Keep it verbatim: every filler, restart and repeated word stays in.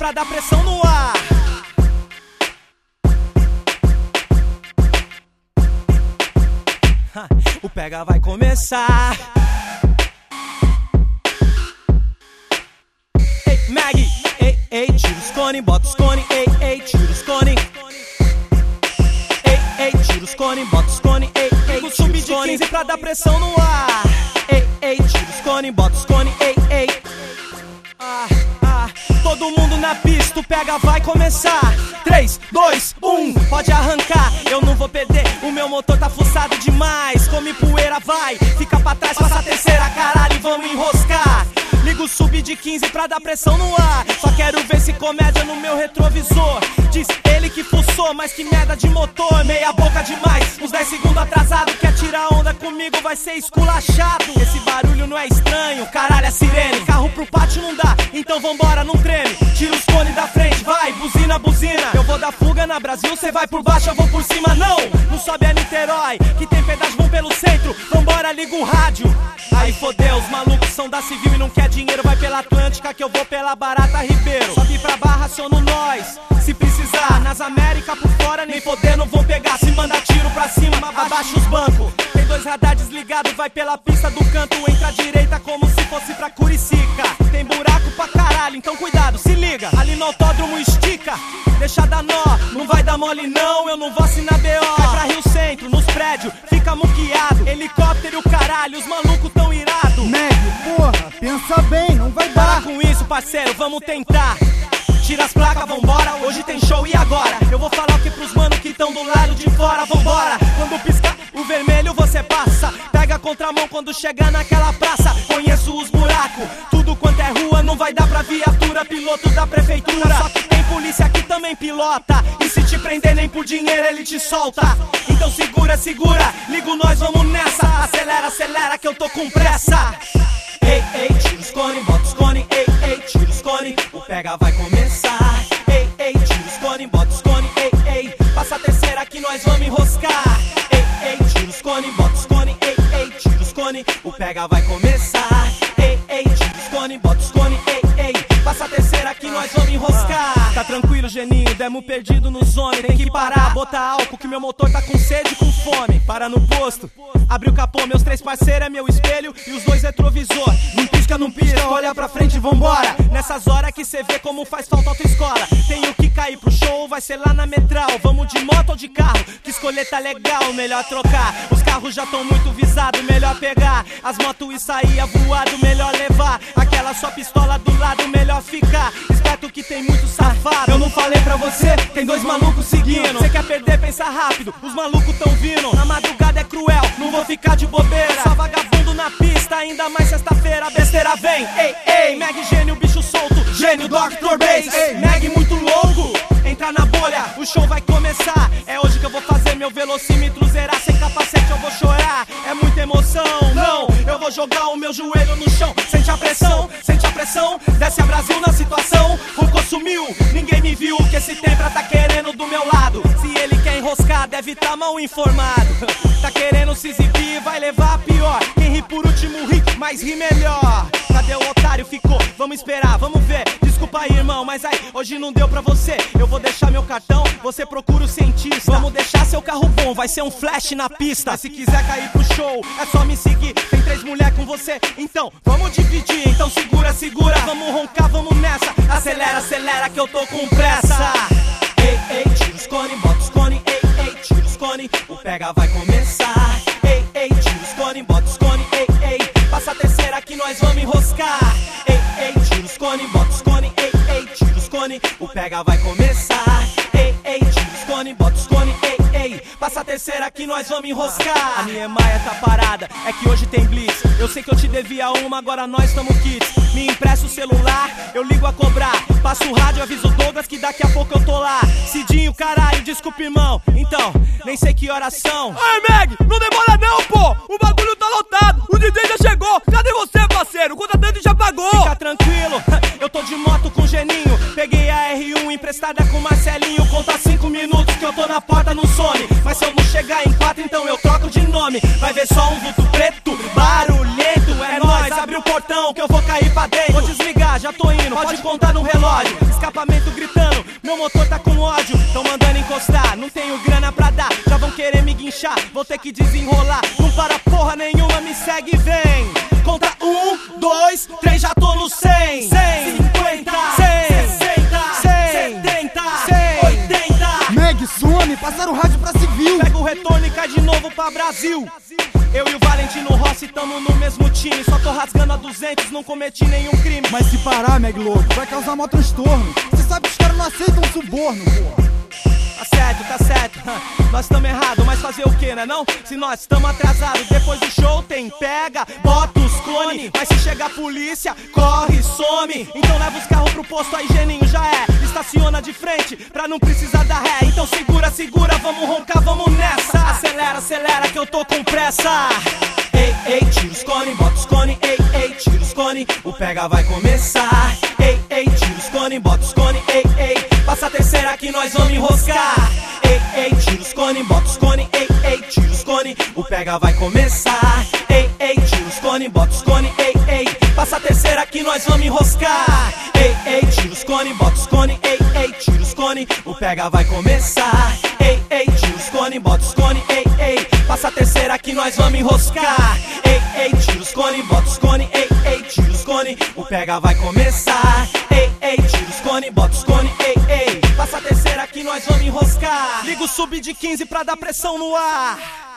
pra dar pressão no ar. O pega vai começar. Ei, Maggie, ei, ei, tira os cone, bota os cone, ei, ei, tira os cone. Ei, ei, tira os cone, bota os cone, ei, ei, tira os cone. Subir de quinze pra dar pressão no ar. Ei, ei, tira os cone, bota os cone, ei, ei. Ah, ah, todo mundo na pista, o pega vai começar. três, dois, um, pode arrancar. Eu não vou perder, o meu motor tá fuçado demais. Come poeira, vai, fica pra trás, passa a terceira, caralho, vamos enroscar. Ligo o sub de quinze pra dar pressão no ar. Só quero ver se comédia no meu retrovisor. Diz ele que fuçou, mas que merda de motor. Meia boca demais, uns dez segundos atrasado. Quer tirar onda comigo, vai ser esculachado. Esse barulho não é estranho, caralho, é sirene. Carro pro pátio não dá, então vambora, não treme. Tira os cones da frente, vai, buzina, buzina. Eu vou dar fuga na Brasil, cê vai por baixo, eu vou por cima. Não, não sobe a Niterói, que tem pedágio bom pelo centro. Vambora, liga o rádio. Aí fodeu, os malucos são da Civil e não quer dinheiro. Vai pela Atlântica que eu vou pela Barata Ribeiro. Sobe pra Barra, aciono nós, se precisar. Nas Américas por fora, nem poder não vão pegar. Se manda tiro pra cima, abaixa os bancos. Tem dois radar desligados, vai pela pista do canto. Entra à direita como se fosse pra Curicica. Tem buraco pra caralho, então cuidado, se liga. Ali no autódromo estica, deixa dar nó. Não vai dar mole não, eu não vou assinar B O. Vai pra Rio Centro, nos prédios, fica muqueado. Helicóptero e o caralho, os malucos tão irados. Meg, porra, pensa bem, não vai Para dar. com isso, parceiro, vamos tentar. Tira as placas, vambora, hoje tem show e agora? Eu vou falar o que pros manos que tão do lado de fora, vambora. Quando piscar o vermelho você passa. Pega a contramão quando chegar naquela praça. Conheço os buracos, tudo quanto é rua. Não vai dar pra viatura, piloto da prefeitura. Só que tem polícia que também pilota. E se te prender nem por dinheiro ele te solta. Então segura, segura, ligo nós, vamos nessa. Acelera, acelera que eu tô com pressa. Ei, ei, tira os cone, bota os cone, ei, ei, tira os cone, o pega vai começar. Ei, ei, tira os cone, bota os cone, ei, ei, passa a terceira que nós vamos enroscar. Ei, ei, tira os cone, bota os cone, ei, ei, tira os cone, o pega vai começar. Ei, ei, tira os cone, bota os cone, ei, ei, passa a terceira que nós vamos enroscar. Tá tranquilo, geninho, demo perdido nos homens. Tem que parar, botar álcool que meu motor tá com sede e com fome. Para no posto, abre o capô, meus três parceiros é meu espelho e os dois retrovisor. Não pisca, não pisca, olha pra frente e vambora. Nessas horas que cê vê como faz falta autoescola. Tenho que cair pro show, vai ser lá na Metral. Vamos de moto ou de carro, que escolher tá legal, melhor trocar. Os carros já tão muito visados, melhor pegar. As motos e saía voado, melhor levar. Aquela só pistola do lado, melhor ficar. Esperto que tem muito safado. Eu não falei pra você, tem dois malucos seguindo. Cê quer perder, pensa rápido, os malucos tão vindo. Na madrugada é cruel, não vou ficar de bobeira. Só vagabundo na pista, ainda mais sexta-feira. A besteira vem, ei, ei, Mag gênio, bicho solto. Gênio, doutor Bass, ei, Mag muito louco. Entra na bolha, o show vai começar. É hoje que eu vou fazer meu velocímetro zerar. Sem capacete eu vou chorar, é muita emoção. Não, eu vou jogar o meu joelho no chão. Sente a pressão, sente a pressão. Desce a Brasil na situação. Rucô sumiu, ninguém me viu. Que esse tempra tá querendo do meu lado. Se ele quer enroscar, deve tá mal informado. Tá querendo se exibir, vai levar a pior. Quem ri por último ri, mas ri melhor. Cadê o otário? Ficou, vamos esperar, vamos ver. Desculpa aí, irmão, mas aí, hoje não deu pra você. Eu vou deixar meu cartão, você procura o cientista. Vamos deixar seu carro bom, vai ser um flash na pista. Mas se quiser cair pro show, é só me seguir. Tem três mulheres com você, então vamos dividir. Então segura, segura, vamos roncar, vamos nessa. Acelera, acelera que eu tô com pressa. Ei, ei, tira os cone, bota os cone, ei, ei, tira os cone, o pega vai começar. Ei, ei, tira os cone, bota os cone, ei, ei, passa a terceira que nós vamos enroscar. Ei, ei, tira os cone, bota os cone, ei, ei, tira os cone, o pega vai começar. Ei, ei, tira os cone, bota os cone, ei, ei, passa a terceira que nós vamos enroscar. A Niemeyer tá parada, é que hoje tem blitz. Eu sei que eu te devia uma, agora nós tamo kits. Me empresta o celular, eu ligo a cobrar. Passo o rádio, aviso o Douglas que daqui a pouco eu tô lá. Cidinho, caralho, desculpa, irmão. Então, nem sei que horas são. Oi, Meg, não demora não, pô. O bagulho tá lotado, o D J já chegou. Cadê você, parceiro? O contratante já pagou. Fica tranquilo, eu tô de moto com o Geninho. Peguei a R um emprestada com o Marcelinho. Conta cinco minutos que eu tô na porta. porta não some. Mas se eu não chegar em quatro, então eu troco de nome. Vai ver só um vulto preto, barulhento. É nóis, abre o portão que eu vou cair pra dentro. Vou desligar, já tô indo, pode contar no relógio. Escapamento gritando, meu motor tá com ódio. Tão mandando encostar, não tenho grana pra dar. Já vão querer me guinchar, vou ter que desenrolar. Não para porra nenhuma, me segue e vem. Conta um, dois, três, já tô no cem. Cem, cinquenta, cem, sessenta, cem, setenta, cem, oitenta. Meg, some, passaram o rádio pra civil. Pega o retorno e cai de novo pra Brasil. Eu e o Valentino Rossi tamo no mesmo time. Só tô rasgando a duzentos, não cometi nenhum crime. Mas se parar, Meg louco, vai causar maior transtorno. Cê sabe que os caras não aceitam suborno, porra. Tá certo, tá certo, nós tamo errado, mas fazer o que, né não? Se nós tamo atrasados, depois do show tem pega, bota os clone. Mas se chegar a polícia, corre, some. Então leva os carros pro posto, aí Geninho já é. Estaciona de frente, pra não precisar dar ré. Então segura, segura, vamos roncar, vamos nessa. Acelera, acelera que eu tô com pressa. Ei, ei, tira os cone, bota os cone. Ei, ei, tira os cone, o pega vai começar. Ei, ei, tira os cone, bota os cone. Ei, ei, passa a terceira que nós vamos enroscar. Ei, ei, tira os cone, bota os cone. Ei, ei, tira os cone, o pega vai começar. Ei, ei, tira os cone, bota os cone. Ei, ei, passa a terceira que nós vamos enroscar. Ei, ei, tira os cone, bota os cone. Ei, ei, tira os cone, o pega vai começar. Ei, ei, tira os cone, bota os cone. Ei, ei, passa a terceira que nós vamos enroscar. Ei, ei, tira os cone, bota os cone. Ei, ei, tira os cone, o pega vai começar. Ei, ei, tira os cone, bota os cone. Ei, ei, passa a terceira que nós vamos enroscar. Liga o sub de quinze pra dar pressão no ar.